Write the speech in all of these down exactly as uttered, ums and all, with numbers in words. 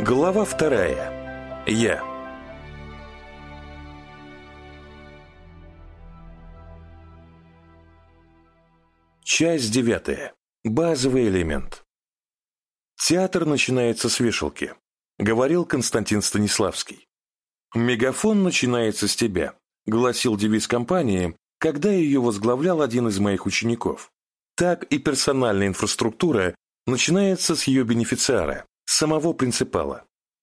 Глава вторая. Я. Часть девятая. Базовый элемент. Театр начинается с вешалки, говорил Константин Станиславский. Мегафон начинается с тебя, гласил девиз компании, когда ее возглавлял один из моих учеников. Так и персональная инфраструктура начинается с ее бенефициара, самого принципала.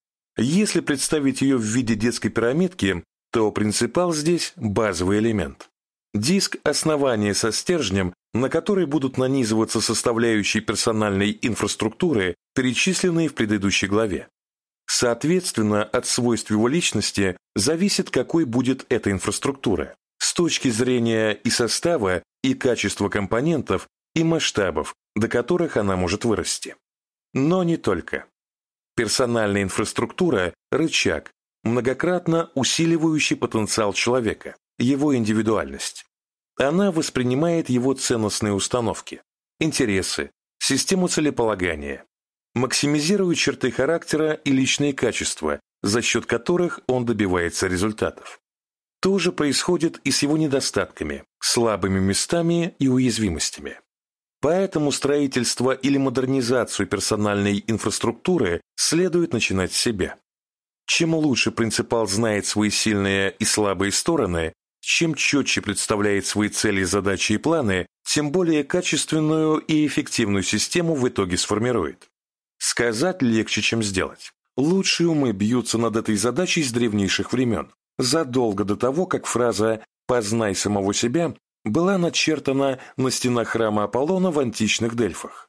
Если представить ее в виде детской пирамидки, то принципал здесь базовый элемент. Диск основания со стержнем, на который будут нанизываться составляющие персональной инфраструктуры, перечисленные в предыдущей главе. Соответственно, от свойств его личности зависит, какой будет эта инфраструктура, с точки зрения и состава, и качества компонентов, и масштабов, до которых она может вырасти. Но не только. Персональная инфраструктура – рычаг, многократно усиливающий потенциал человека, его индивидуальность. Она воспринимает его ценностные установки, интересы, систему целеполагания, максимизирует черты характера и личные качества, за счет которых он добивается результатов. То же происходит и с его недостатками, слабыми местами и уязвимостями. Поэтому строительство или модернизацию персональной инфраструктуры следует начинать с себя. Чем лучше принципал знает свои сильные и слабые стороны, чем четче представляет свои цели, задачи и планы, тем более качественную и эффективную систему в итоге сформирует. Сказать легче, чем сделать. Лучшие умы бьются над этой задачей с древнейших времен, задолго до того, как фраза «познай самого себя» была начертана на стенах храма Аполлона в античных Дельфах.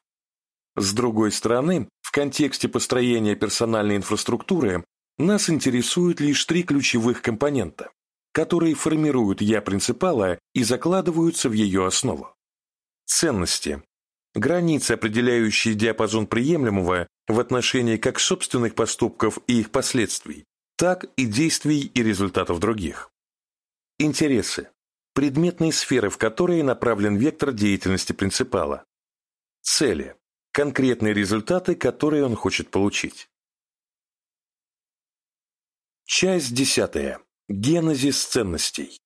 С другой стороны, в контексте построения персональной инфраструктуры нас интересуют лишь три ключевых компонента, которые формируют «я» принципала и закладываются в ее основу. Ценности – границы, определяющие диапазон приемлемого в отношении как собственных поступков и их последствий, так и действий и результатов других. Интересы – предметные сферы, в которые направлен вектор деятельности принципала. Цели – конкретные результаты, которые он хочет получить. Часть десятая. Генезис ценностей.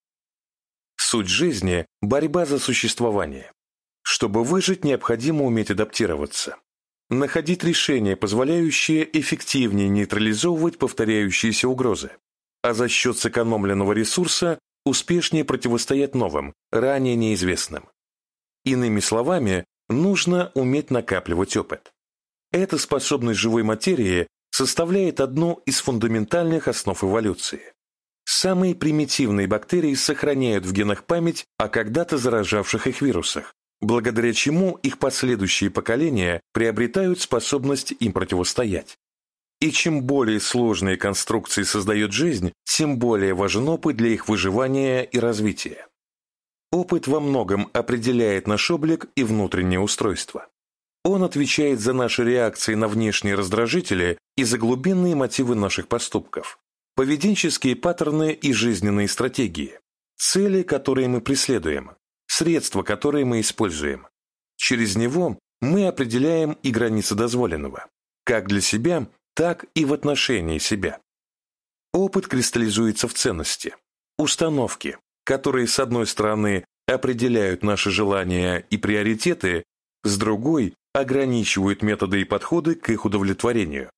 Суть жизни – борьба за существование. Чтобы выжить, необходимо уметь адаптироваться. Находить решения, позволяющие эффективнее нейтрализовывать повторяющиеся угрозы, а за счет сэкономленного ресурса успешнее противостоять новым, ранее неизвестным. Иными словами, нужно уметь накапливать опыт. Эта способность живой материи составляет одну из фундаментальных основ эволюции. Самые примитивные бактерии сохраняют в генах память о когда-то заражавших их вирусах, благодаря чему их последующие поколения приобретают способность им противостоять. И чем более сложные конструкции создает жизнь, тем более важен опыт для их выживания и развития. Опыт во многом определяет наш облик и внутреннее устройство. Он отвечает за наши реакции на внешние раздражители и за глубинные мотивы наших поступков, поведенческие паттерны и жизненные стратегии, цели, которые мы преследуем, средства, которые мы используем. Через него мы определяем и границы дозволенного, как для себя, так и в отношении себя. Опыт кристаллизуется в ценности, установки, которые, с одной стороны, определяют наши желания и приоритеты, с другой – ограничивают методы и подходы к их удовлетворению.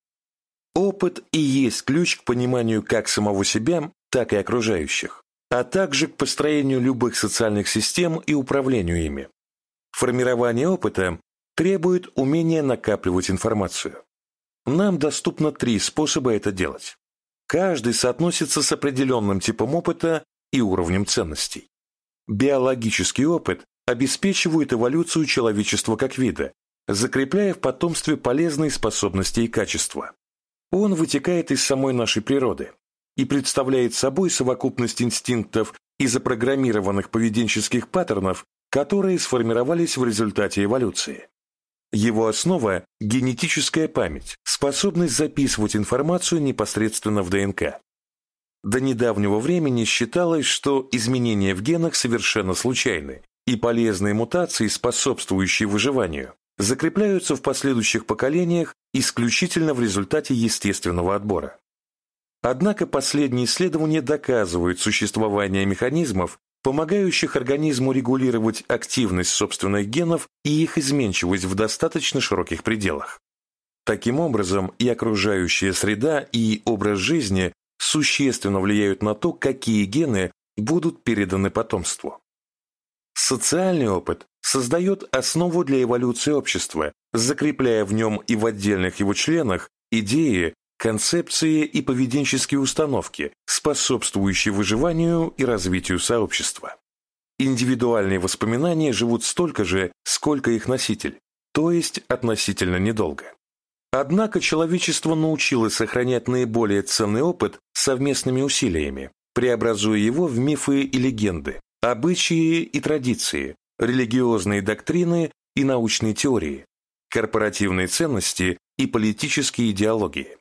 Опыт и есть ключ к пониманию как самого себя, так и окружающих, а также к построению любых социальных систем и управлению ими. Формирование опыта требует умения накапливать информацию. Нам доступно три способа это делать. Каждый соотносится с определенным типом опыта и уровнем ценностей. Биологический опыт обеспечивает эволюцию человечества как вида, закрепляя в потомстве полезные способности и качества. Он вытекает из самой нашей природы и представляет собой совокупность инстинктов и запрограммированных поведенческих паттернов, которые сформировались в результате эволюции. Его основа – генетическая память, способность записывать информацию непосредственно в ДНК. До недавнего времени считалось, что изменения в генах совершенно случайны, и полезные мутации, способствующие выживанию, закрепляются в последующих поколениях исключительно в результате естественного отбора. Однако последние исследования доказывают существование механизмов, помогающих организму регулировать активность собственных генов и их изменчивость в достаточно широких пределах. Таким образом, и окружающая среда, и образ жизни существенно влияют на то, какие гены будут переданы потомству. Социальный опыт создает основу для эволюции общества, закрепляя в нем и в отдельных его членах идеи, концепции и поведенческие установки, способствующие выживанию и развитию сообщества. Индивидуальные воспоминания живут столько же, сколько их носитель, то есть относительно недолго. Однако человечество научилось сохранять наиболее ценный опыт совместными усилиями, преобразуя его в мифы и легенды, обычаи и традиции, религиозные доктрины и научные теории, корпоративные ценности и политические идеологии.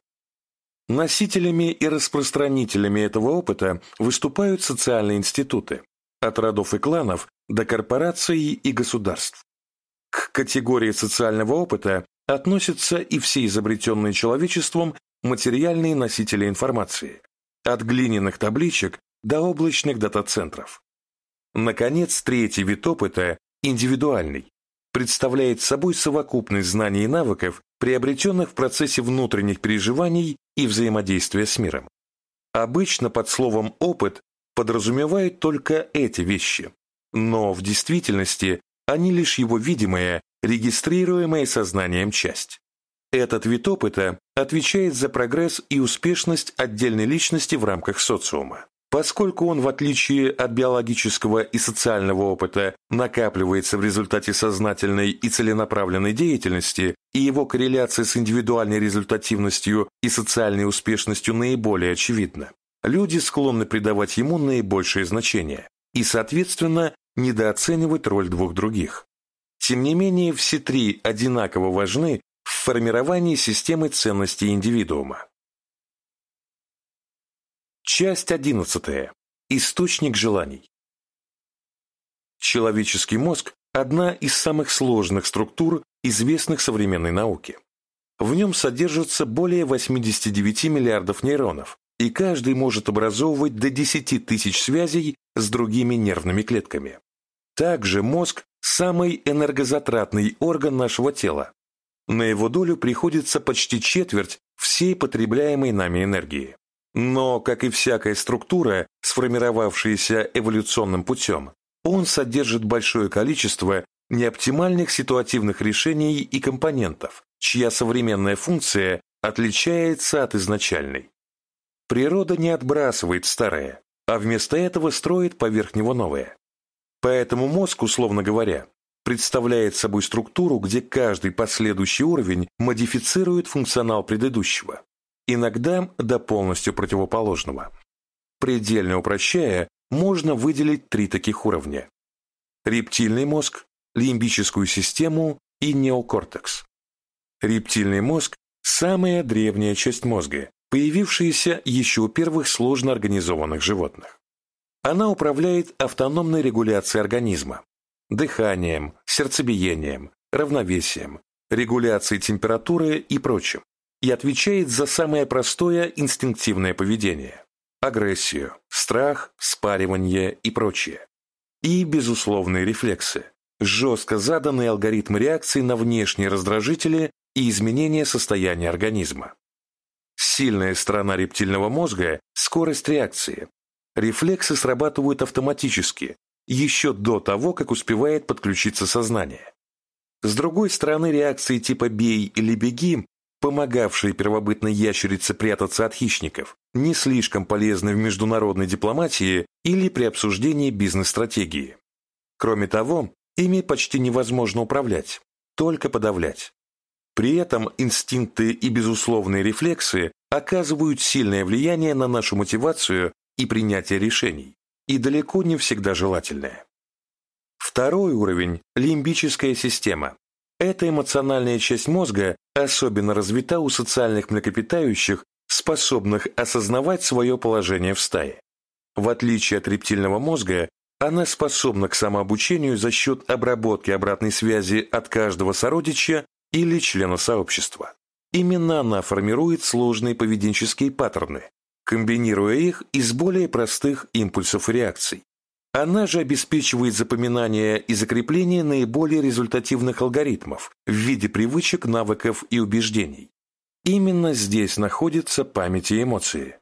Носителями и распространителями этого опыта выступают социальные институты, от родов и кланов до корпораций и государств. К категории социального опыта относятся и все изобретенные человечеством материальные носители информации, от глиняных табличек до облачных дата-центров. Наконец, третий вид опыта, индивидуальный, представляет собой совокупность знаний и навыков, приобретенных в процессе внутренних переживаний и взаимодействия с миром. Обычно под словом «опыт» подразумевают только эти вещи, но в действительности они лишь его видимая, регистрируемая сознанием часть. Этот вид опыта отвечает за прогресс и успешность отдельной личности в рамках социума. Поскольку он, в отличие от биологического и социального опыта, накапливается в результате сознательной и целенаправленной деятельности, и его корреляция с индивидуальной результативностью и социальной успешностью наиболее очевидна, люди склонны придавать ему наибольшее значение и, соответственно, недооценивать роль двух других. Тем не менее, все три одинаково важны в формировании системы ценностей индивидуума. Часть одиннадцатая. Источник желаний. Человеческий мозг – одна из самых сложных структур, известных современной науке. В нем содержится более восьмидесяти девяти миллиардов нейронов, и каждый может образовывать до десяти тысяч связей с другими нервными клетками. Также мозг – самый энергозатратный орган нашего тела. На его долю приходится почти четверть всей потребляемой нами энергии. Но, как и всякая структура, сформировавшаяся эволюционным путем, он содержит большое количество неоптимальных ситуативных решений и компонентов, чья современная функция отличается от изначальной. Природа не отбрасывает старое, а вместо этого строит поверх него новое. Поэтому мозг, условно говоря, представляет собой структуру, где каждый последующий уровень модифицирует функционал предыдущего, иногда до полностью противоположного. Предельно упрощая, можно выделить три таких уровня: рептильный мозг, лимбическую систему и неокортекс. Рептильный мозг – самая древняя часть мозга, появившаяся еще у первых сложно организованных животных. Она управляет автономной регуляцией организма, дыханием, сердцебиением, равновесием, регуляцией температуры и прочим, и отвечает за самое простое инстинктивное поведение – агрессию, страх, спаривание и прочее. И безусловные рефлексы, жестко заданные алгоритмы реакции на внешние раздражители и изменения состояния организма. Сильная сторона рептильного мозга – скорость реакции. Рефлексы срабатывают автоматически, еще до того, как успевает подключиться сознание. С другой стороны, реакции типа «бей» или «беги», помогавшие первобытной ящерице прятаться от хищников, не слишком полезны в международной дипломатии или при обсуждении бизнес-стратегии. Кроме того, ими почти невозможно управлять, только подавлять. При этом инстинкты и безусловные рефлексы оказывают сильное влияние на нашу мотивацию и принятие решений, и далеко не всегда желательное. Второй уровень – лимбическая система. Эта эмоциональная часть мозга особенно развита у социальных млекопитающих, способных осознавать свое положение в стае. В отличие от рептильного мозга, Она способна к самообучению за счет обработки обратной связи от каждого сородича или члена сообщества. Именно она формирует сложные поведенческие паттерны, комбинируя их из более простых импульсов и реакций. Она же обеспечивает запоминание и закрепление наиболее результативных алгоритмов в виде привычек, навыков и убеждений. Именно здесь находится память и эмоции.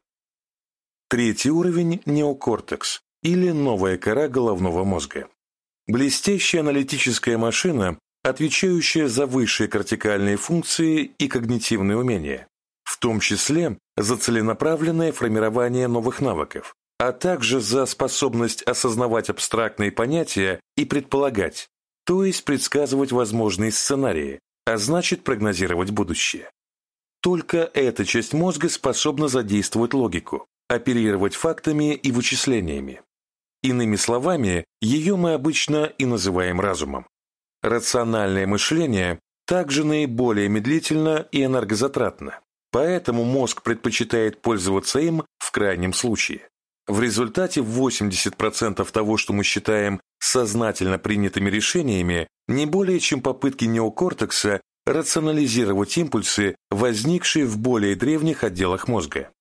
Третий уровень – неокортекс, или новая кора головного мозга. Блестящая аналитическая машина, отвечающая за высшие кортикальные функции и когнитивные умения, в том числе за целенаправленное формирование новых навыков, а также за способность осознавать абстрактные понятия и предполагать, то есть предсказывать возможные сценарии, а значит прогнозировать будущее. Только эта часть мозга способна задействовать логику, оперировать фактами и вычислениями. Иными словами, ее мы обычно и называем разумом. Рациональное мышление также наиболее медлительно и энергозатратно, поэтому мозг предпочитает пользоваться им в крайнем случае. В результате восемьдесят процентов того, что мы считаем сознательно принятыми решениями, не более чем попытки неокортекса рационализировать импульсы, возникшие в более древних отделах мозга.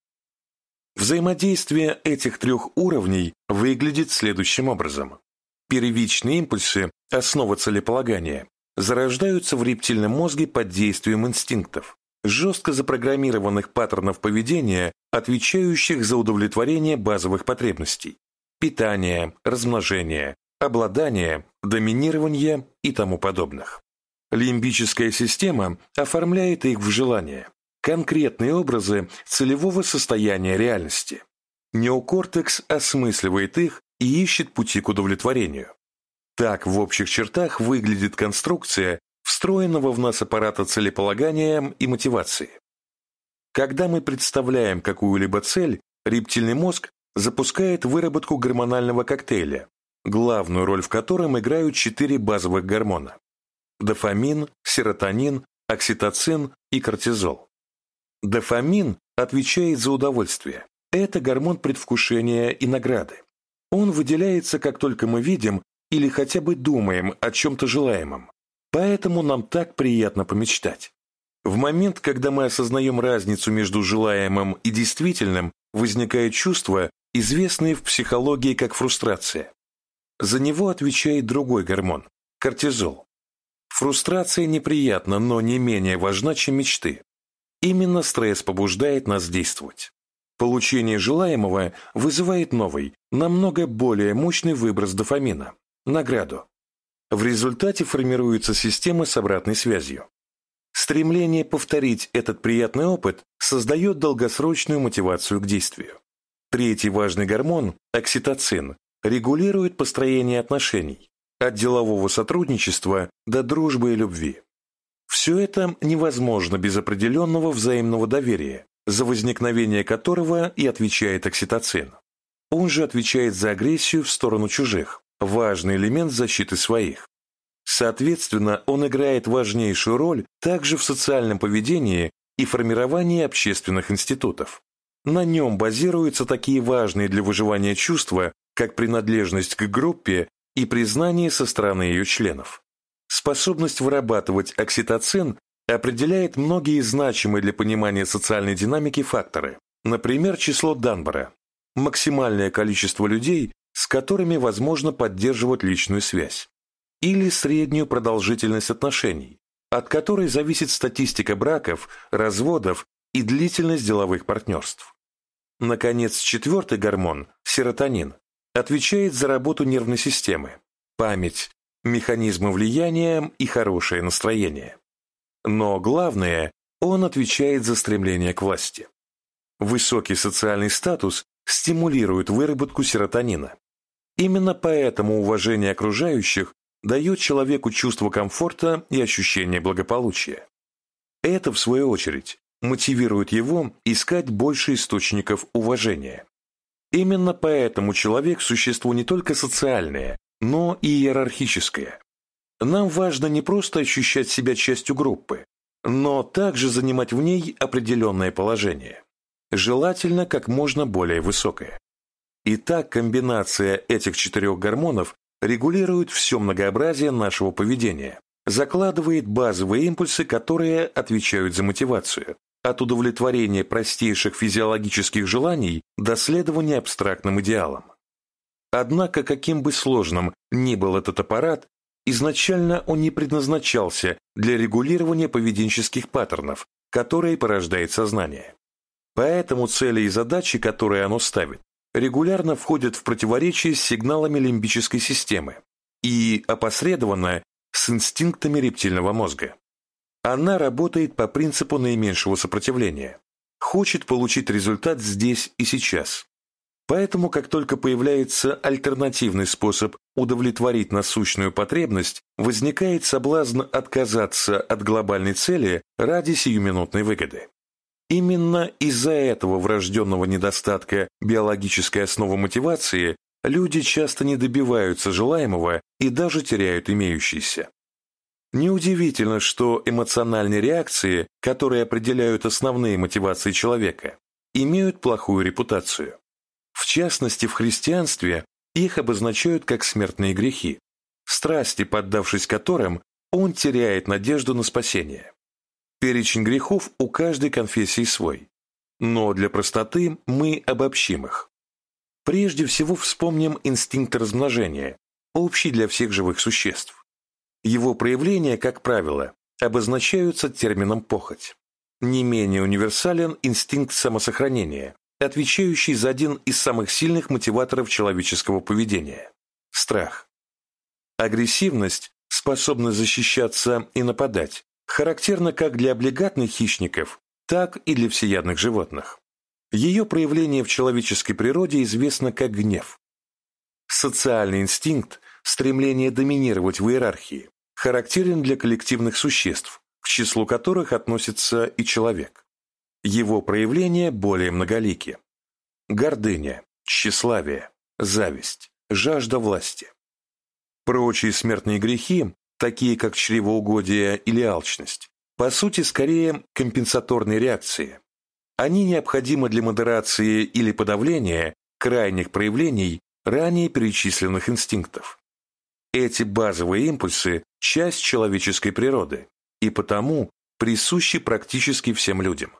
Взаимодействие этих трех уровней выглядит следующим образом. Первичные импульсы, основа целеполагания, зарождаются в рептильном мозге под действием инстинктов, жестко запрограммированных паттернов поведения, отвечающих за удовлетворение базовых потребностей – питание, размножение, обладание, доминирование и тому подобных. Лимбическая система оформляет их в желания, конкретные образы целевого состояния реальности. Неокортекс осмысливает их и ищет пути к удовлетворению. Так в общих чертах выглядит конструкция встроенного в нас аппарата целеполагания и мотивации. Когда мы представляем какую-либо цель, рептильный мозг запускает выработку гормонального коктейля, главную роль в котором играют четыре базовых гормона – дофамин, серотонин, окситоцин и кортизол. Дофамин отвечает за удовольствие. Это гормон предвкушения и награды. Он выделяется, как только мы видим или хотя бы думаем о чем-то желаемом. Поэтому нам так приятно помечтать. В момент, когда мы осознаем разницу между желаемым и действительным, возникает чувство, известное в психологии как фрустрация. За него отвечает другой гормон – кортизол. Фрустрация неприятна, но не менее важна, чем мечты. Именно стресс побуждает нас действовать. Получение желаемого вызывает новый, намного более мощный выброс дофамина – награду. В результате формируется система с обратной связью. Стремление повторить этот приятный опыт создает долгосрочную мотивацию к действию. Третий важный гормон – окситоцин – регулирует построение отношений, от делового сотрудничества до дружбы и любви. Все это невозможно без определенного взаимного доверия, за возникновение которого и отвечает окситоцин. Он же отвечает за агрессию в сторону чужих, важный элемент защиты своих. Соответственно, он играет важнейшую роль также в социальном поведении и формировании общественных институтов. На нем базируются такие важные для выживания чувства, как принадлежность к группе и признание со стороны ее членов. Способность вырабатывать окситоцин определяет многие значимые для понимания социальной динамики факторы, например, число Данбора, максимальное количество людей, с которыми возможно поддерживать личную связь, или среднюю продолжительность отношений, от которой зависит статистика браков, разводов и длительность деловых партнерств. Наконец, четвертый гормон, серотонин, отвечает за работу нервной системы, память, механизмы влияния и хорошее настроение. Но главное, он отвечает за стремление к власти. Высокий социальный статус стимулирует выработку серотонина. Именно поэтому уважение окружающих дает человеку чувство комфорта и ощущение благополучия. Это, в свою очередь, мотивирует его искать больше источников уважения. Именно поэтому человек – существо не только социальное, но и иерархическое. Нам важно не просто ощущать себя частью группы, но также занимать в ней определенное положение, желательно как можно более высокое. Итак, комбинация этих четырех гормонов регулирует все многообразие нашего поведения, закладывает базовые импульсы, которые отвечают за мотивацию, от удовлетворения простейших физиологических желаний до следования абстрактным идеалам. Однако, каким бы сложным ни был этот аппарат, изначально он не предназначался для регулирования поведенческих паттернов, которые порождает сознание. Поэтому цели и задачи, которые оно ставит, регулярно входят в противоречие с сигналами лимбической системы и опосредованно с инстинктами рептильного мозга. Она работает по принципу наименьшего сопротивления, хочет получить результат здесь и сейчас. Поэтому, как только появляется альтернативный способ удовлетворить насущную потребность, возникает соблазн отказаться от глобальной цели ради сиюминутной выгоды. Именно из-за этого врожденного недостатка биологической основы мотивации люди часто не добиваются желаемого и даже теряют имеющееся. Неудивительно, что эмоциональные реакции, которые определяют основные мотивации человека, имеют плохую репутацию. В частности, в христианстве их обозначают как смертные грехи, страсти, поддавшись которым, он теряет надежду на спасение. Перечень грехов у каждой конфессии свой, но для простоты мы обобщим их. Прежде всего вспомним инстинкт размножения, общий для всех живых существ. Его проявления, как правило, обозначаются термином «похоть». Не менее универсален инстинкт самосохранения, отвечающий за один из самых сильных мотиваторов человеческого поведения – страх. Агрессивность, способность защищаться и нападать, характерна как для облигатных хищников, так и для всеядных животных. Ее проявление в человеческой природе известно как гнев. Социальный инстинкт, стремление доминировать в иерархии, характерен для коллективных существ, к числу которых относится и человек. Его проявления более многолики. Гордыня, тщеславие, зависть, жажда власти. Прочие смертные грехи, такие как чревоугодие или алчность, по сути скорее компенсаторные реакции. Они необходимы для модерации или подавления крайних проявлений ранее перечисленных инстинктов. Эти базовые импульсы – часть человеческой природы и потому присущи практически всем людям.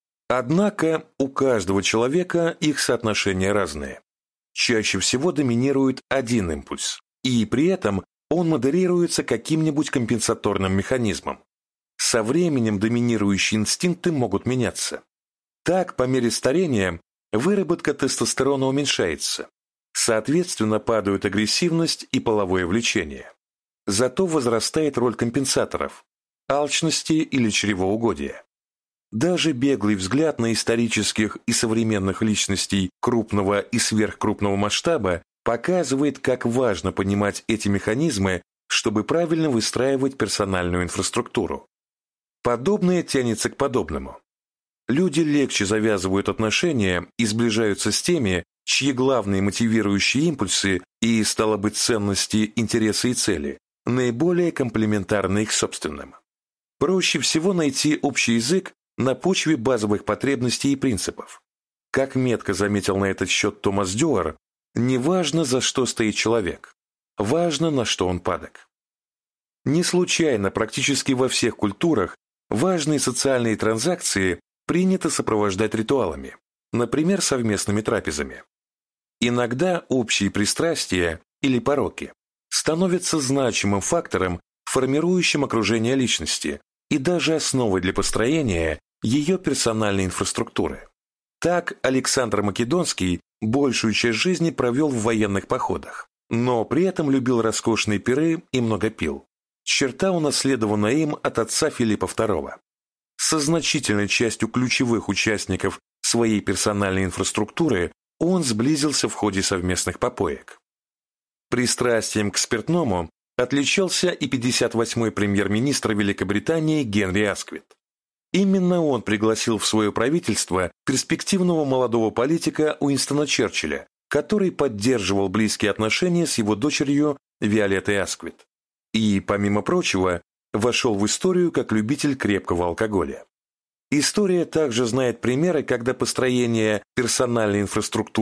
Однако у каждого человека их соотношения разные. Чаще всего доминирует один импульс, и при этом он модерируется каким-нибудь компенсаторным механизмом. Со временем доминирующие инстинкты могут меняться. Так, по мере старения, выработка тестостерона уменьшается. Соответственно, падают агрессивность и половое влечение. Зато возрастает роль компенсаторов – алчности или чревоугодия. Даже беглый взгляд на исторических и современных личностей крупного и сверхкрупного масштаба показывает, как важно понимать эти механизмы, чтобы правильно выстраивать персональную инфраструктуру. Подобное тянется к подобному. Люди легче завязывают отношения и сближаются с теми, чьи главные мотивирующие импульсы и, стало быть, ценности, интересы и цели наиболее комплементарны их собственным. Проще всего найти общий язык на почве базовых потребностей и принципов. Как метко заметил на этот счет Томас Дюар, не важно, за что стоит человек, важно, на что он падок. Не случайно практически во всех культурах важные социальные транзакции принято сопровождать ритуалами, например, совместными трапезами. Иногда общие пристрастия или пороки становятся значимым фактором, формирующим окружение личности и даже основой для построения ее персональной инфраструктуры. Так Александр Македонский большую часть жизни провел в военных походах, но при этом любил роскошные пиры и много пил. Черта, унаследованная им от отца Филиппа второго. Со значительной частью ключевых участников своей персональной инфраструктуры он сблизился в ходе совместных попоек. Пристрастием к спиртному отличался и пятьдесят восьмой премьер-министр Великобритании Генри Асквит. Именно он пригласил в свое правительство перспективного молодого политика Уинстона Черчилля, который поддерживал близкие отношения с его дочерью Виолеттой Асквит. И, помимо прочего, вошел в историю как любитель крепкого алкоголя. История также знает примеры, когда построение персональной инфраструктуры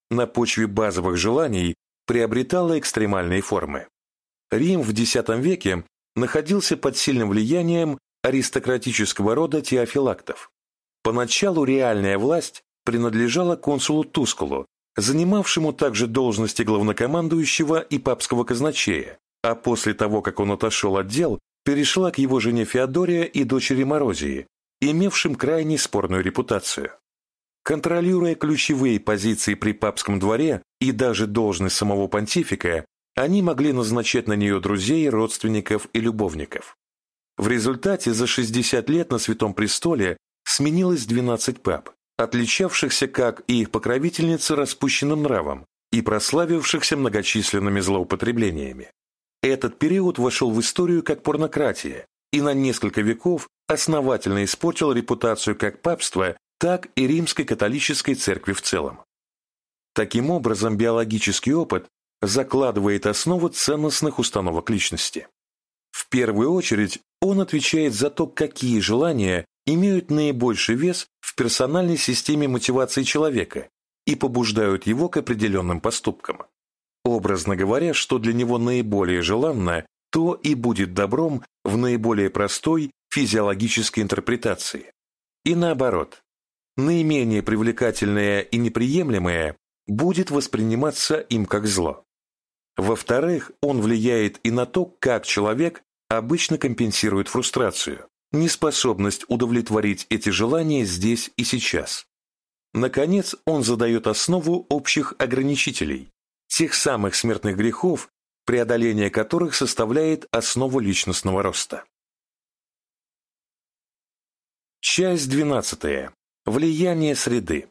на почве базовых желаний приобретала экстремальные формы. Рим в десятом веке находился под сильным влиянием аристократического рода теофилактов. Поначалу реальная власть принадлежала консулу Тускулу, занимавшему также должности главнокомандующего и папского казначея, а после того, как он отошел от дел, перешла к его жене Феодория и дочери Морозии, имевшим крайне спорную репутацию. Контролируя ключевые позиции при папском дворе и даже должность самого понтифика, они могли назначать на нее друзей, родственников и любовников. В результате за шестьдесят лет на Святом Престоле сменилось двенадцать пап, отличавшихся, как и их покровительницы, распущенным нравом и прославившихся многочисленными злоупотреблениями. Этот период вошел в историю как порнократия и на несколько веков основательно испортил репутацию как папства, так и римской католической церкви в целом. Таким образом, биологический опыт закладывает основу ценностных установок личности. В первую очередь, он отвечает за то, какие желания имеют наибольший вес в персональной системе мотивации человека и побуждают его к определенным поступкам. Образно говоря, что для него наиболее желанно, то и будет добром в наиболее простой физиологической интерпретации. И наоборот, наименее привлекательное и неприемлемое будет восприниматься им как зло. Во-вторых, он влияет и на то, как человек обычно компенсирует фрустрацию, неспособность удовлетворить эти желания здесь и сейчас. Наконец, он задает основу общих ограничителей, тех самых смертных грехов, преодоление которых составляет основу личностного роста. Часть двенадцатая. Влияние среды.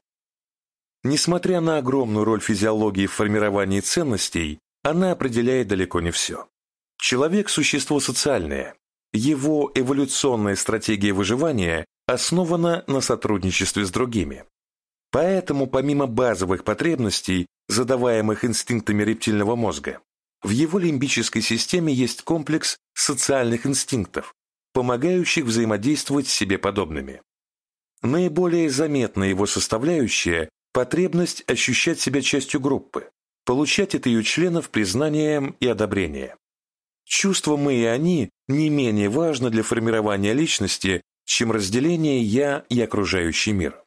Несмотря на огромную роль физиологии в формировании ценностей, она определяет далеко не все. Человек – существо социальное. Его эволюционная стратегия выживания основана на сотрудничестве с другими. Поэтому, помимо базовых потребностей, задаваемых инстинктами рептильного мозга, в его лимбической системе есть комплекс социальных инстинктов, помогающих взаимодействовать с себе подобными. Наиболее заметная его составляющая – потребность ощущать себя частью группы, получать от ее членов признание и одобрение. Чувство «мы» и «они» не менее важно для формирования личности, чем разделение «я» и окружающий мир.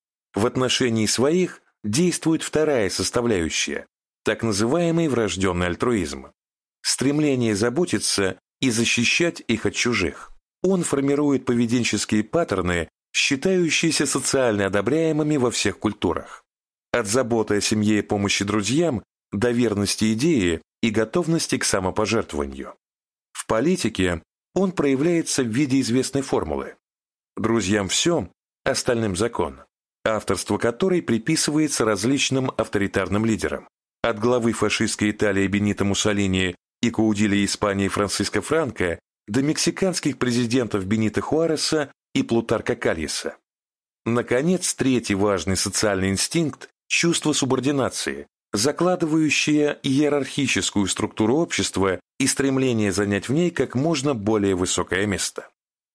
В отношении своих действует вторая составляющая, так называемый врожденный альтруизм. Стремление заботиться и защищать их от чужих. Он формирует поведенческие паттерны, считающиеся социально одобряемыми во всех культурах. От заботы о семье и помощи друзьям до верности идее и готовности к самопожертвованию. В политике он проявляется в виде известной формулы «друзьям все, остальным закон», авторство которой приписывается различным авторитарным лидерам, от главы фашистской Италии Бенито Муссолини и каудилля Испании Франциско Франко до мексиканских президентов Бенито Хуареса и Плутарка Кальеса. Наконец, третий важный социальный инстинкт – чувство субординации, закладывающее иерархическую структуру общества и стремление занять в ней как можно более высокое место.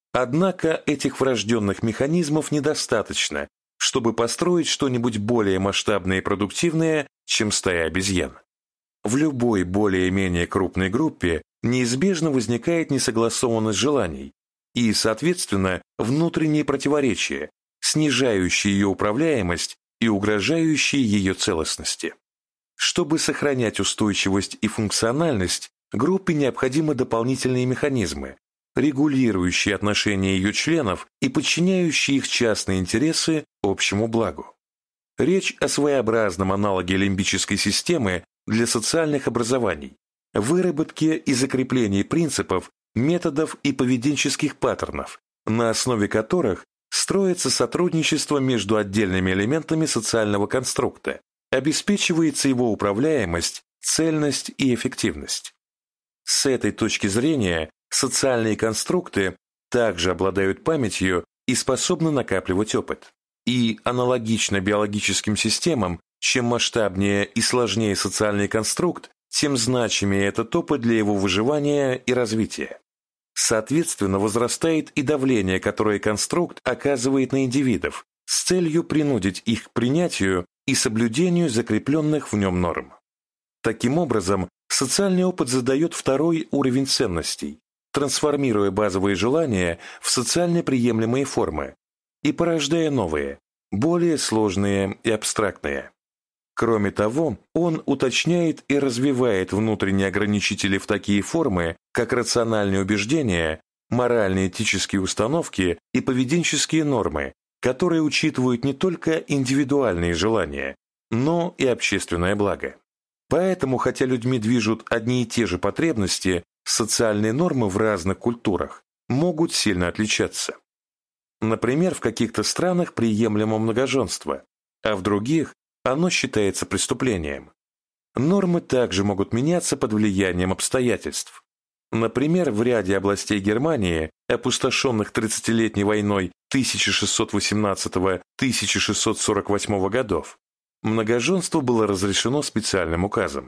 Однако этих врожденных механизмов недостаточно, чтобы построить что-нибудь более масштабное и продуктивное, чем стая обезьян. В любой более-менее крупной группе неизбежно возникает несогласованность желаний и, соответственно, внутренние противоречия, снижающие ее управляемость и угрожающие ее целостности. Чтобы сохранять устойчивость и функциональность, группе необходимы дополнительные механизмы, регулирующие отношения ее членов и подчиняющие их частные интересы общему благу. Речь о своеобразном аналоге лимбической системы для социальных образований, выработке и закреплении принципов, методов и поведенческих паттернов, на основе которых строится сотрудничество между отдельными элементами социального конструкта, обеспечивается его управляемость, цельность и эффективность. С этой точки зрения социальные конструкты также обладают памятью и способны накапливать опыт. И аналогично биологическим системам, чем масштабнее и сложнее социальный конструкт, тем значимее этот опыт для его выживания и развития. Соответственно, возрастает и давление, которое конструкт оказывает на индивидов, с целью принудить их к принятию и соблюдению закрепленных в нем норм. Таким образом, социальный опыт задает второй уровень ценностей, трансформируя базовые желания в социально приемлемые формы и порождая новые, более сложные и абстрактные. Кроме того, он уточняет и развивает внутренние ограничители в такие формы, как рациональные убеждения, морально-этические установки и поведенческие нормы, которые учитывают не только индивидуальные желания, но и общественное благо. Поэтому, хотя людьми движут одни и те же потребности, социальные нормы в разных культурах могут сильно отличаться. Например, в каких-то странах приемлемо многоженство, а в других оно считается преступлением. Нормы также могут меняться под влиянием обстоятельств. Например, в ряде областей Германии, опустошенных тридцатилетней войной тысяча шестьсот восемнадцатого — тысяча шестьсот сорок восьмого годов, многоженство было разрешено специальным указом.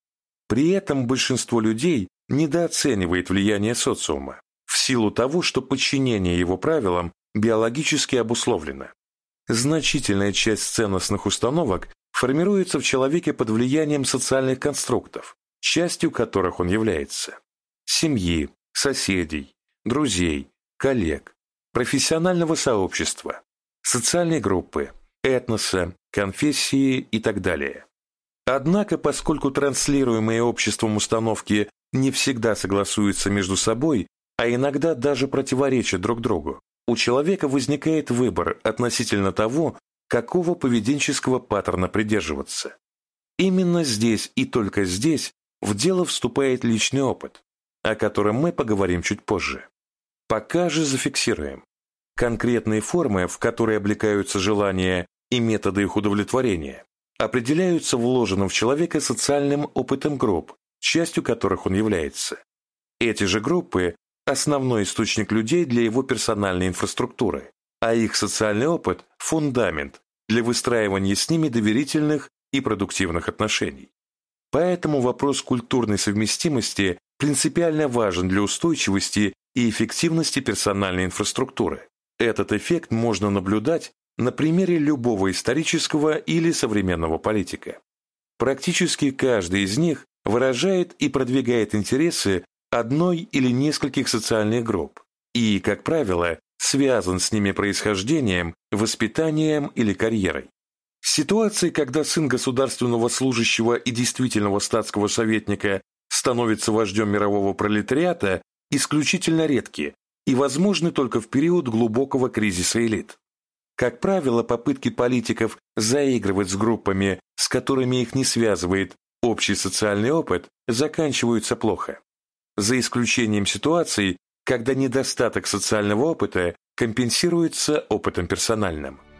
При этом большинство людей недооценивает влияние социума в силу того, что подчинение его правилам биологически обусловлено. Значительная часть ценностных установок формируется в человеке под влиянием социальных конструктов, частью которых он является. Семьи, соседей, друзей, коллег, профессионального сообщества, социальной группы, этноса, конфессии и так далее. Однако, поскольку транслируемые обществом установки не всегда согласуются между собой, а иногда даже противоречат друг другу, у человека возникает выбор относительно того, какого поведенческого паттерна придерживаться. Именно здесь и только здесь в дело вступает личный опыт, о котором мы поговорим чуть позже. Пока же зафиксируем. Конкретные формы, в которые облекаются желания и методы их удовлетворения, определяются вложенным в человека социальным опытом групп, частью которых он является. Эти же группы – основной источник людей для его персональной инфраструктуры, а их социальный опыт – фундамент для выстраивания с ними доверительных и продуктивных отношений. Поэтому вопрос культурной совместимости принципиально важен для устойчивости и эффективности персональной инфраструктуры. Этот эффект можно наблюдать на примере любого исторического или современного политика. Практически каждый из них выражает и продвигает интересы одной или нескольких социальных групп и, как правило, связан с ними происхождением, воспитанием или карьерой. Ситуации, когда сын государственного служащего и действительного статского советника становится вождем мирового пролетариата, исключительно редки и возможны только в период глубокого кризиса элит. Как правило, попытки политиков заигрывать с группами, с которыми их не связывает общий социальный опыт, заканчиваются плохо. За исключением ситуаций, когда недостаток социального опыта компенсируется опытом персональным.